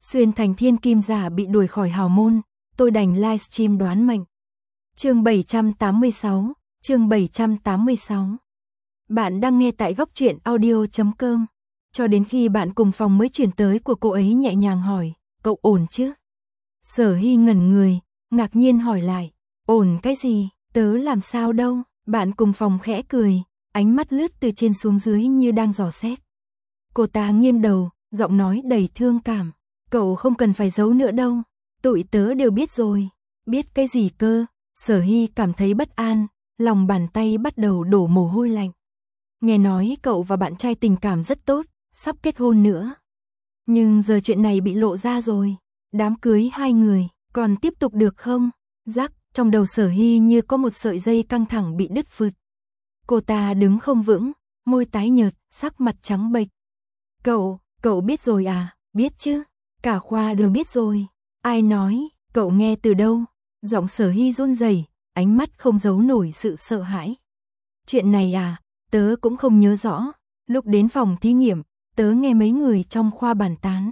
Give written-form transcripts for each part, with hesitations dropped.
Xuyên thành thiên kim giả bị đuổi khỏi hào môn, tôi đành livestream đoán mệnh. Chương 786, chương 786. Bạn đang nghe tại góc truyện audio.com. Cho đến khi bạn cùng phòng mới chuyển tới của cô ấy nhẹ nhàng hỏi, cậu ổn chứ? Sở Hy ngẩn người, ngạc nhiên hỏi lại, ổn cái gì, tớ làm sao đâu? Bạn cùng phòng khẽ cười, ánh mắt lướt từ trên xuống dưới như đang dò xét. Cô ta nghiêng đầu, giọng nói đầy thương cảm, cậu không cần phải giấu nữa đâu, tụi tớ đều biết rồi. Biết cái gì cơ? Sở Hy cảm thấy bất an, lòng bàn tay bắt đầu đổ mồ hôi lạnh. Nghe nói cậu và bạn trai tình cảm rất tốt, sắp kết hôn nữa. Nhưng giờ chuyện này bị lộ ra rồi, đám cưới hai người, còn tiếp tục được không? Rắc, trong đầu Sở Hy như có một sợi dây căng thẳng bị đứt phượt. Cô ta đứng không vững, môi tái nhợt, sắc mặt trắng bệch. Cậu biết rồi à? Biết chứ, cả khoa đều biết rồi. Ai nói, cậu nghe từ đâu? Giọng Sở Hy run rẩy, ánh mắt không giấu nổi sự sợ hãi. Chuyện này à, tớ cũng không nhớ rõ. Lúc đến phòng thí nghiệm, tớ nghe mấy người trong khoa bàn tán.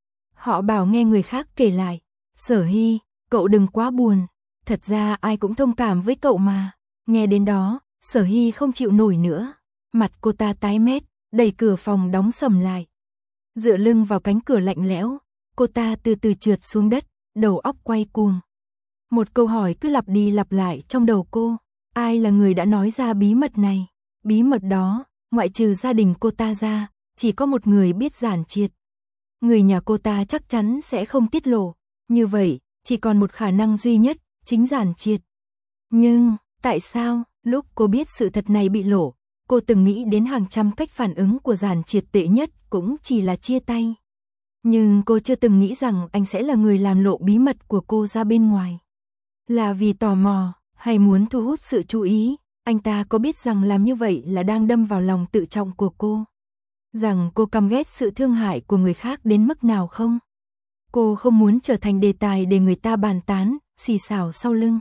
Họ bảo nghe người khác kể lại. Sở Hy, cậu đừng quá buồn. Thật ra ai cũng thông cảm với cậu mà. Nghe đến đó, Sở Hy không chịu nổi nữa. Mặt cô ta tái mét, đẩy cửa phòng đóng sầm lại. Dựa lưng vào cánh cửa lạnh lẽo, cô ta từ từ trượt xuống đất, đầu óc quay cuồng. Một câu hỏi cứ lặp đi lặp lại trong đầu cô. Ai là người đã nói ra bí mật này? Bí mật đó, ngoại trừ gia đình cô ta ra, chỉ có một người biết Giản Triệt. Người nhà cô ta chắc chắn sẽ không tiết lộ. Như vậy, chỉ còn một khả năng duy nhất, chính Giản Triệt. Nhưng, tại sao, lúc cô biết sự thật này bị lộ, cô từng nghĩ đến hàng trăm cách phản ứng của Giản Triệt, tệ nhất cũng chỉ là chia tay. Nhưng cô chưa từng nghĩ rằng anh sẽ là người làm lộ bí mật của cô ra bên ngoài. Là vì tò mò, hay muốn thu hút sự chú ý, anh ta có biết rằng làm như vậy là đang đâm vào lòng tự trọng của cô? Rằng cô căm ghét sự thương hại của người khác đến mức nào không? Cô không muốn trở thành đề tài để người ta bàn tán, xì xào sau lưng.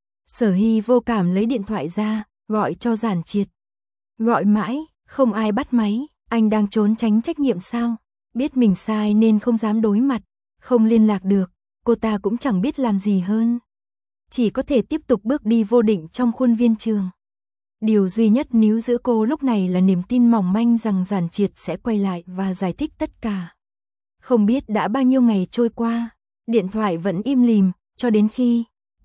Sở Hy vô cảm lấy điện thoại ra, gọi cho Giản Triệt. Gọi mãi, không ai bắt máy, anh đang trốn tránh trách nhiệm sao? Biết mình sai nên không dám đối mặt, không liên lạc được, cô ta cũng chẳng biết làm gì hơn. Chỉ có thể tiếp tục bước đi vô định trong khuôn viên trường. Điều duy nhất níu giữ cô lúc này là niềm tin mỏng manh rằng Giản Triệt sẽ quay lại và giải thích tất cả. Không biết đã bao nhiêu ngày trôi qua, điện thoại vẫn im lìm, cho đến khi,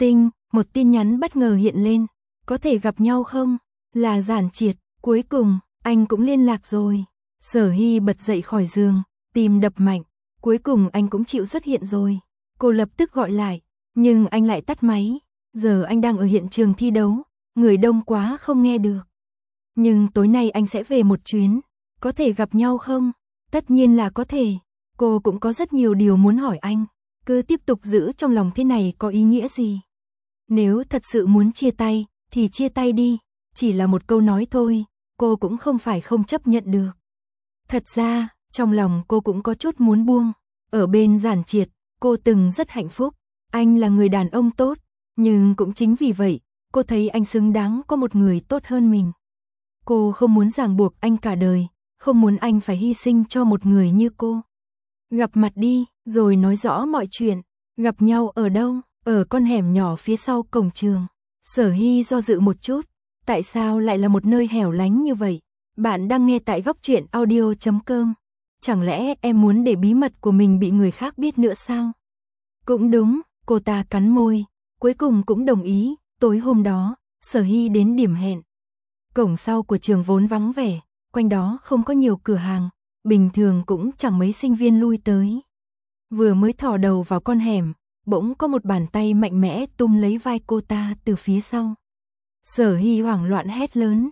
một tin nhắn bất ngờ hiện lên. Có thể gặp nhau không? Là Giản Triệt, cuối cùng, anh cũng liên lạc rồi. Sở Hy bật dậy khỏi giường, tim đập mạnh, cuối cùng anh cũng chịu xuất hiện rồi. Cô lập tức gọi lại, nhưng anh lại tắt máy. Giờ anh đang ở hiện trường thi đấu, người đông quá không nghe được. Nhưng tối nay anh sẽ về một chuyến, có thể gặp nhau không? Tất nhiên là có thể. Cô cũng có rất nhiều điều muốn hỏi anh, cứ tiếp tục giữ trong lòng thế này có ý nghĩa gì? Nếu thật sự muốn chia tay, thì chia tay đi, chỉ là một câu nói thôi, cô cũng không phải không chấp nhận được. Thật ra, trong lòng cô cũng có chút muốn buông. Ở bên Giản Triệt, cô từng rất hạnh phúc, anh là người đàn ông tốt, nhưng cũng chính vì vậy, cô thấy anh xứng đáng có một người tốt hơn mình. Cô không muốn ràng buộc anh cả đời, không muốn anh phải hy sinh cho một người như cô. Gặp mặt đi, rồi nói rõ mọi chuyện. Gặp nhau ở đâu? Ở con hẻm nhỏ phía sau cổng trường. Sở Hy do dự một chút. Tại sao lại là một nơi hẻo lánh như vậy? Bạn đang nghe tại góc truyện audio.com. Chẳng lẽ em muốn để bí mật của mình bị người khác biết nữa sao? Cũng đúng, cô ta cắn môi. Cuối cùng cũng đồng ý. Tối hôm đó, Sở Hy đến điểm hẹn. Cổng sau của trường vốn vắng vẻ, quanh đó không có nhiều cửa hàng, bình thường cũng chẳng mấy sinh viên lui tới. Vừa mới thò đầu vào con hẻm, bỗng có một bàn tay mạnh mẽ túm lấy vai cô ta từ phía sau. Sở Hy hoảng loạn hét lớn,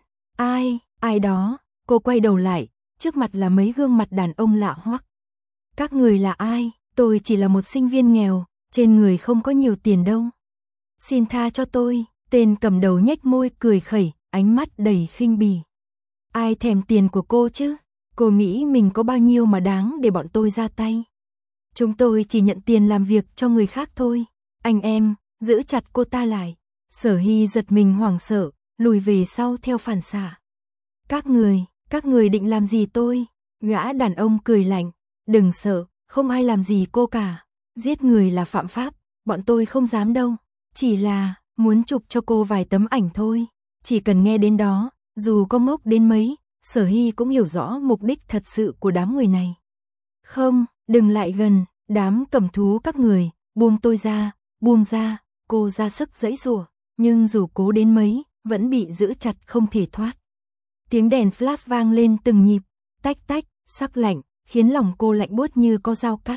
ai đó? Cô quay đầu lại, trước mặt là mấy gương mặt đàn ông lạ hoắc. Các người là ai? Tôi chỉ là một sinh viên nghèo, trên người không có nhiều tiền đâu. Xin tha cho tôi. Tên cầm đầu nhếch môi cười khẩy, ánh mắt đầy khinh bỉ. Ai thèm tiền của cô chứ? Cô nghĩ mình có bao nhiêu mà đáng để bọn tôi ra tay? Chúng tôi chỉ nhận tiền làm việc cho người khác thôi. Anh em, giữ chặt cô ta lại. Sở Hy giật mình hoảng sợ, lùi về sau theo phản xạ. Các người định làm gì tôi? Gã đàn ông cười lạnh, đừng sợ, Không ai làm gì cô cả. Giết người là phạm pháp, bọn tôi không dám đâu. Chỉ là, muốn chụp cho cô vài tấm ảnh thôi. Chỉ cần nghe đến đó, dù có ngốc đến mấy, Sở Hy cũng hiểu rõ mục đích thật sự của đám người này. Không, đừng lại gần, đám cầm thú các người, buông tôi ra, buông ra, cô ra sức giãy giụa, nhưng dù cố đến mấy, vẫn bị giữ chặt không thể thoát. Tiếng đèn flash vang lên từng nhịp, tách tách, sắc lạnh, khiến lòng cô lạnh buốt như có dao cắt.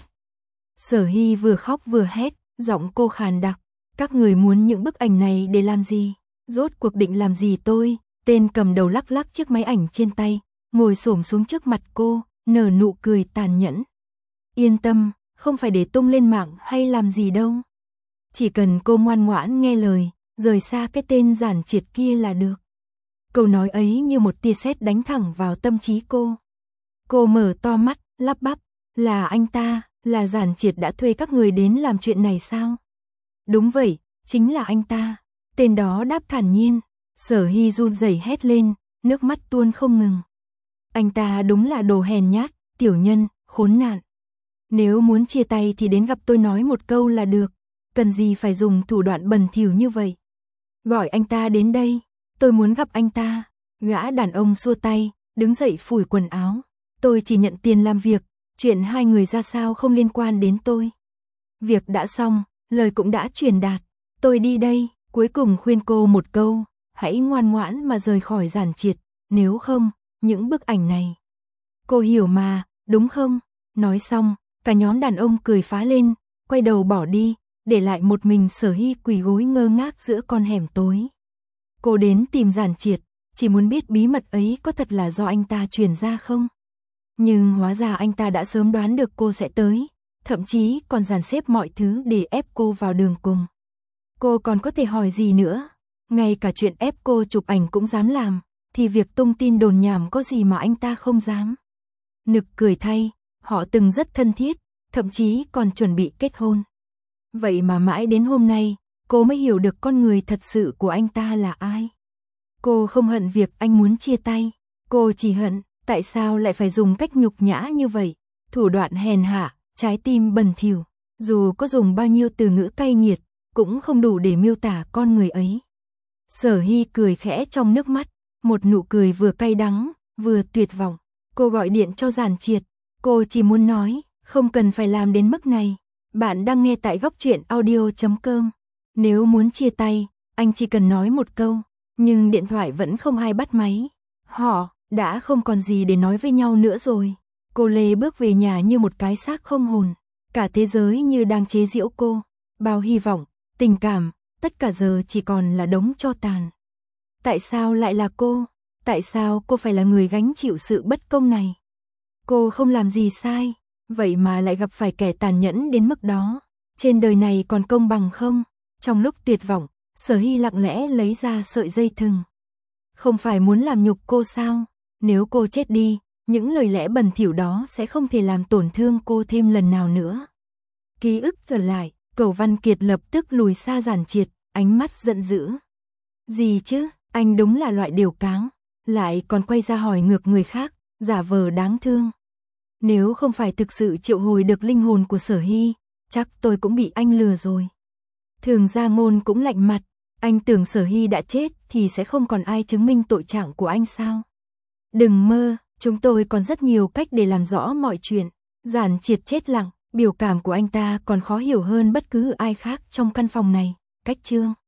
Sở Hy vừa khóc vừa hét, giọng cô khàn đặc, các người muốn những bức ảnh này để làm gì? Rốt cuộc định làm gì tôi? Tên cầm đầu lắc lắc chiếc máy ảnh trên tay, ngồi xổm xuống trước mặt cô, nở nụ cười tàn nhẫn. Yên tâm, không phải để tung lên mạng hay làm gì đâu. Chỉ cần cô ngoan ngoãn nghe lời, rời xa cái tên Giản Triệt kia là được. Câu nói ấy như một tia sét đánh thẳng vào tâm trí cô. Cô mở to mắt, lắp bắp, là anh ta, là Giản Triệt đã thuê các người đến làm chuyện này sao? Đúng vậy, chính là anh ta. Tên đó đáp thản nhiên. Sở Hy run rẩy hét lên, nước mắt tuôn không ngừng. Anh ta đúng là đồ hèn nhát, tiểu nhân, khốn nạn. Nếu muốn chia tay thì đến gặp tôi nói một câu là được, cần gì phải dùng thủ đoạn bẩn thỉu như vậy. Gọi anh ta đến đây, tôi muốn gặp anh ta. Gã đàn ông xua tay, đứng dậy phủi quần áo. Tôi chỉ nhận tiền làm việc, chuyện hai người ra sao không liên quan đến tôi. Việc đã xong, lời cũng đã truyền đạt, tôi đi đây. Cuối cùng khuyên cô một câu, hãy ngoan ngoãn mà rời khỏi Giản Triệt, nếu không, những bức ảnh này. Cô hiểu mà, đúng không? Nói xong, cả nhóm đàn ông cười phá lên, quay đầu bỏ đi, để lại một mình Sở Hy quỳ gối ngơ ngác giữa con hẻm tối. Cô đến tìm Giản Triệt, chỉ muốn biết bí mật ấy có thật là do anh ta truyền ra không? Nhưng hóa ra anh ta đã sớm đoán được cô sẽ tới, thậm chí còn dàn xếp mọi thứ để ép cô vào đường cùng. Cô còn có thể hỏi gì nữa? Ngay cả chuyện ép cô chụp ảnh cũng dám làm, thì việc tung tin đồn nhảm có gì mà anh ta không dám. Nực cười thay, họ từng rất thân thiết, thậm chí còn chuẩn bị kết hôn. Vậy mà mãi đến hôm nay, cô mới hiểu được con người thật sự của anh ta là ai. Cô không hận việc anh muốn chia tay, cô chỉ hận, tại sao lại phải dùng cách nhục nhã như vậy, thủ đoạn hèn hạ, trái tim bẩn thỉu, dù có dùng bao nhiêu từ ngữ cay nghiệt, cũng không đủ để miêu tả con người ấy. Sở Hy cười khẽ trong nước mắt, một nụ cười vừa cay đắng, vừa tuyệt vọng. Cô gọi điện cho Giản Triệt, cô chỉ muốn nói, không cần phải làm đến mức này. Bạn đang nghe tại Góc Truyện Audio.com. Nếu muốn chia tay, anh chỉ cần nói một câu, nhưng điện thoại vẫn không ai bắt máy. Họ đã không còn gì để nói với nhau nữa rồi. Cô Lê bước về nhà như một cái xác không hồn, cả thế giới như đang chế giễu cô, bao hy vọng, tình cảm, tất cả giờ chỉ còn là đống tro tàn. Tại sao lại là cô? Tại sao cô phải là người gánh chịu sự bất công này? Cô không làm gì sai, vậy mà lại gặp phải kẻ tàn nhẫn đến mức đó. Trên đời này còn công bằng không? Trong lúc tuyệt vọng, Sở Hy lặng lẽ lấy ra sợi dây thừng. Không phải muốn làm nhục cô sao? Nếu cô chết đi, những lời lẽ bẩn thỉu đó sẽ không thể làm tổn thương cô thêm lần nào nữa. Ký ức trở lại, Cầu Văn Kiệt lập tức lùi xa Giản Triệt, ánh mắt giận dữ. Gì chứ, anh đúng là loại điều cáng, lại còn quay ra hỏi ngược người khác, giả vờ đáng thương. Nếu không phải thực sự triệu hồi được linh hồn của Sở Hy, chắc tôi cũng bị anh lừa rồi. Thường Gia Ngôn cũng lạnh mặt, anh tưởng Sở Hy đã chết thì sẽ không còn ai chứng minh tội trạng của anh sao? Đừng mơ, chúng tôi còn rất nhiều cách để làm rõ mọi chuyện. Giản Triệt chết lặng, biểu cảm của anh ta còn khó hiểu hơn bất cứ ai khác trong căn phòng này. Cách chương